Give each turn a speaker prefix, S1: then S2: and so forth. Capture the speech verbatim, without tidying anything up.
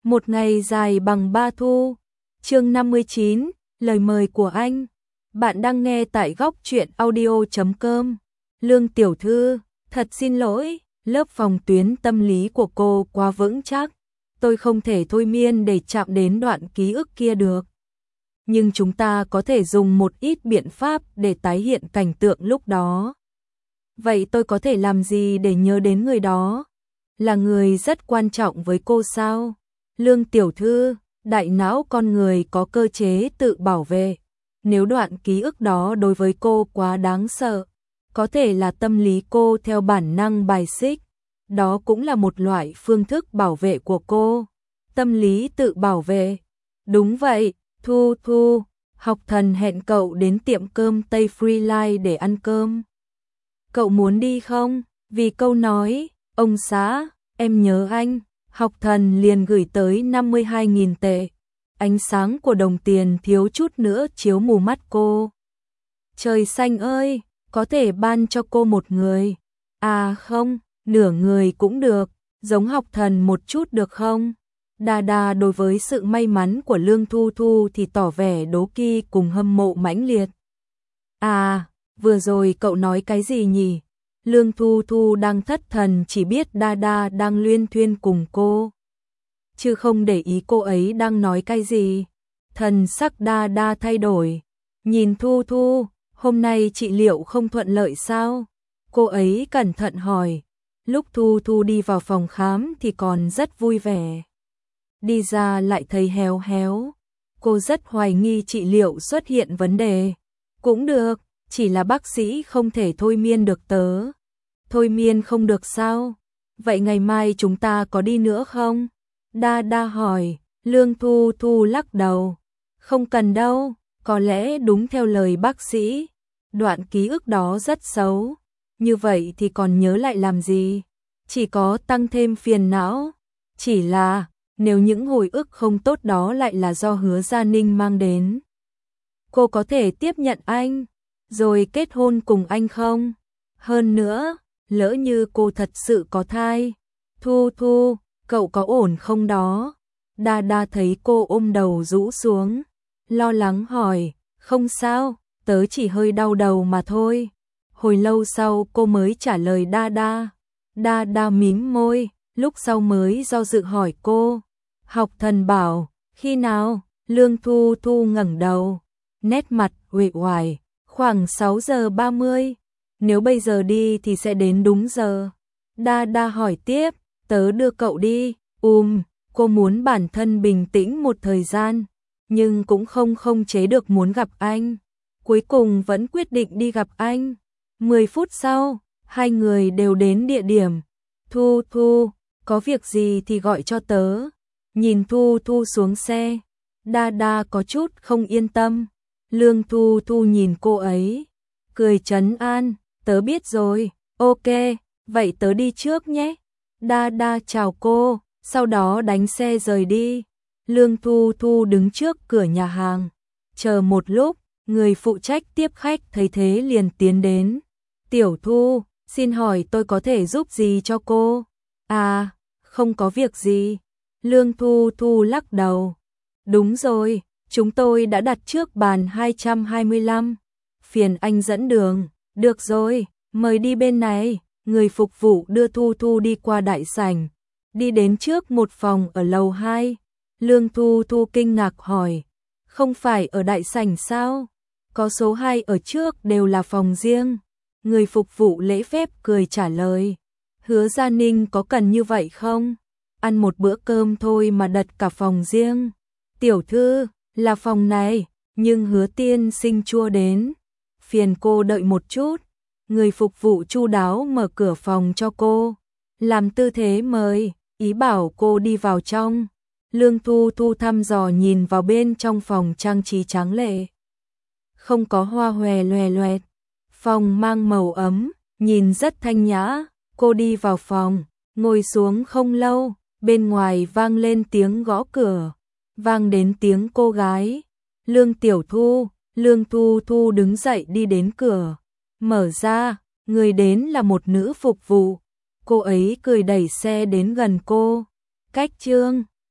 S1: Một ngày dài bằng ba thu. Chương năm mươi chín, lời mời của anh. Bạn đang nghe tại góc truyện audio chấm com. Lương tiểu thư, thật xin lỗi, lớp phòng tuyến tâm lý của cô quá vững chắc. Tôi không thể thôi miên để chạm đến đoạn ký ức kia được. Nhưng chúng ta có thể dùng một ít biện pháp để tái hiện cảnh tượng lúc đó. Vậy tôi có thể làm gì để nhớ đến người đó? Là người rất quan trọng với cô sao? Lương tiểu thư, đại não con người có cơ chế tự bảo vệ. Nếu đoạn ký ức đó đối với cô quá đáng sợ, có thể là tâm lý cô theo bản năng bài xích. Đó cũng là một loại phương thức bảo vệ của cô. Tâm lý tự bảo vệ. Đúng vậy, Thu Thu, học thần hẹn cậu đến tiệm cơm Tây Freeline để ăn cơm. Cậu muốn đi không? Vì câu nói, ông xã, em nhớ anh, học thần liền gửi tới năm mươi hai nghìn tệ. Ánh sáng của đồng tiền thiếu chút nữa chiếu mù mắt cô. Trời xanh ơi, có thể ban cho cô một người. À không, nửa người cũng được, giống học thần một chút được không? Đa đa đối với sự may mắn của Lương Thu Thu thì tỏ vẻ đố kỵ cùng hâm mộ mãnh liệt. À, vừa rồi cậu nói cái gì nhỉ? Lương Thu Thu đang thất thần chỉ biết Đa Đa đang luyên thuyên cùng cô. Chứ không để ý cô ấy đang nói cái gì. Thần sắc Đa Đa thay đổi. Nhìn Thu Thu, hôm nay trị liệu không thuận lợi sao? Cô ấy cẩn thận hỏi. Lúc Thu Thu đi vào phòng khám thì còn rất vui vẻ. Đi ra lại thấy héo héo. Cô rất hoài nghi trị liệu xuất hiện vấn đề. Cũng được, chỉ là bác sĩ không thể thôi miên được tớ. Thôi miên không được sao? Vậy ngày mai chúng ta có đi nữa không? Đa Đa hỏi. Lương Thu Thu lắc đầu. Không cần đâu, có lẽ đúng theo lời bác sĩ. Đoạn ký ức đó rất xấu. Như vậy thì còn nhớ lại làm gì? Chỉ có tăng thêm phiền não. Chỉ là, nếu những hồi ức không tốt đó lại là do Hứa Gia Ninh mang đến. Cô có thể tiếp nhận anh, rồi kết hôn cùng anh không? Hơn nữa, lỡ như cô thật sự có thai. Thu Thu, cậu có ổn không đó? Đa Đa thấy cô ôm đầu rũ xuống, lo lắng hỏi, không sao, tớ chỉ hơi đau đầu mà thôi. Hồi lâu sau cô mới trả lời Đa Đa. Đa Đa mím môi, lúc sau mới do dự hỏi cô. Học thần bảo, khi nào? Lương Thu Thu ngẩng đầu, nét mặt uể oải, khoảng sáu giờ ba mươi. Nếu bây giờ đi thì sẽ đến đúng giờ. Đa Đa hỏi tiếp, tớ đưa cậu đi. Ùm, cô muốn bản thân bình tĩnh một thời gian, nhưng cũng không không chế được muốn gặp anh. Cuối cùng vẫn quyết định đi gặp anh. Mười phút sau, hai người đều đến địa điểm. Thu Thu, có việc gì thì gọi cho tớ. Nhìn Thu Thu xuống xe, Đa Đa có chút không yên tâm. Lương Thu Thu nhìn cô ấy, cười trấn an, tớ biết rồi, ok, vậy tớ đi trước nhé. Đa Đa chào cô, sau đó đánh xe rời đi. Lương Thu Thu đứng trước cửa nhà hàng, chờ một lúc, người phụ trách tiếp khách thấy thế liền tiến đến. Tiểu Thu, xin hỏi tôi có thể giúp gì cho cô? À, không có việc gì. Lương Thu Thu lắc đầu. Đúng rồi, chúng tôi đã đặt trước bàn hai trăm hai mươi lăm. Phiền anh dẫn đường. Được rồi, mời đi bên này. Người phục vụ đưa Thu Thu đi qua đại sảnh, đi đến trước một phòng ở lầu hai. Lương Thu Thu kinh ngạc hỏi, không phải ở đại sảnh sao? Có số hai ở trước đều là phòng riêng. Người phục vụ lễ phép cười trả lời, Hứa Gia Ninh có cần như vậy không? Ăn một bữa cơm thôi mà đặt cả phòng riêng. Tiểu thư, là phòng này, nhưng Hứa tiên sinh chua đến. Phiền cô đợi một chút. Người phục vụ chu đáo mở cửa phòng cho cô, làm tư thế mời, ý bảo cô đi vào trong. Lương Thu Thu thăm dò nhìn vào bên trong phòng trang trí tráng lệ. Không có hoa hòe loè loẹt. Phòng mang màu ấm, nhìn rất thanh nhã. Cô đi vào phòng, ngồi xuống không lâu, bên ngoài vang lên tiếng gõ cửa, vang đến tiếng cô gái. Lương Tiểu Thu, Lương Thu Thu đứng dậy đi đến cửa. Mở ra, người đến là một nữ phục vụ. Cô ấy cười đẩy xe đến gần cô. Cách Trương,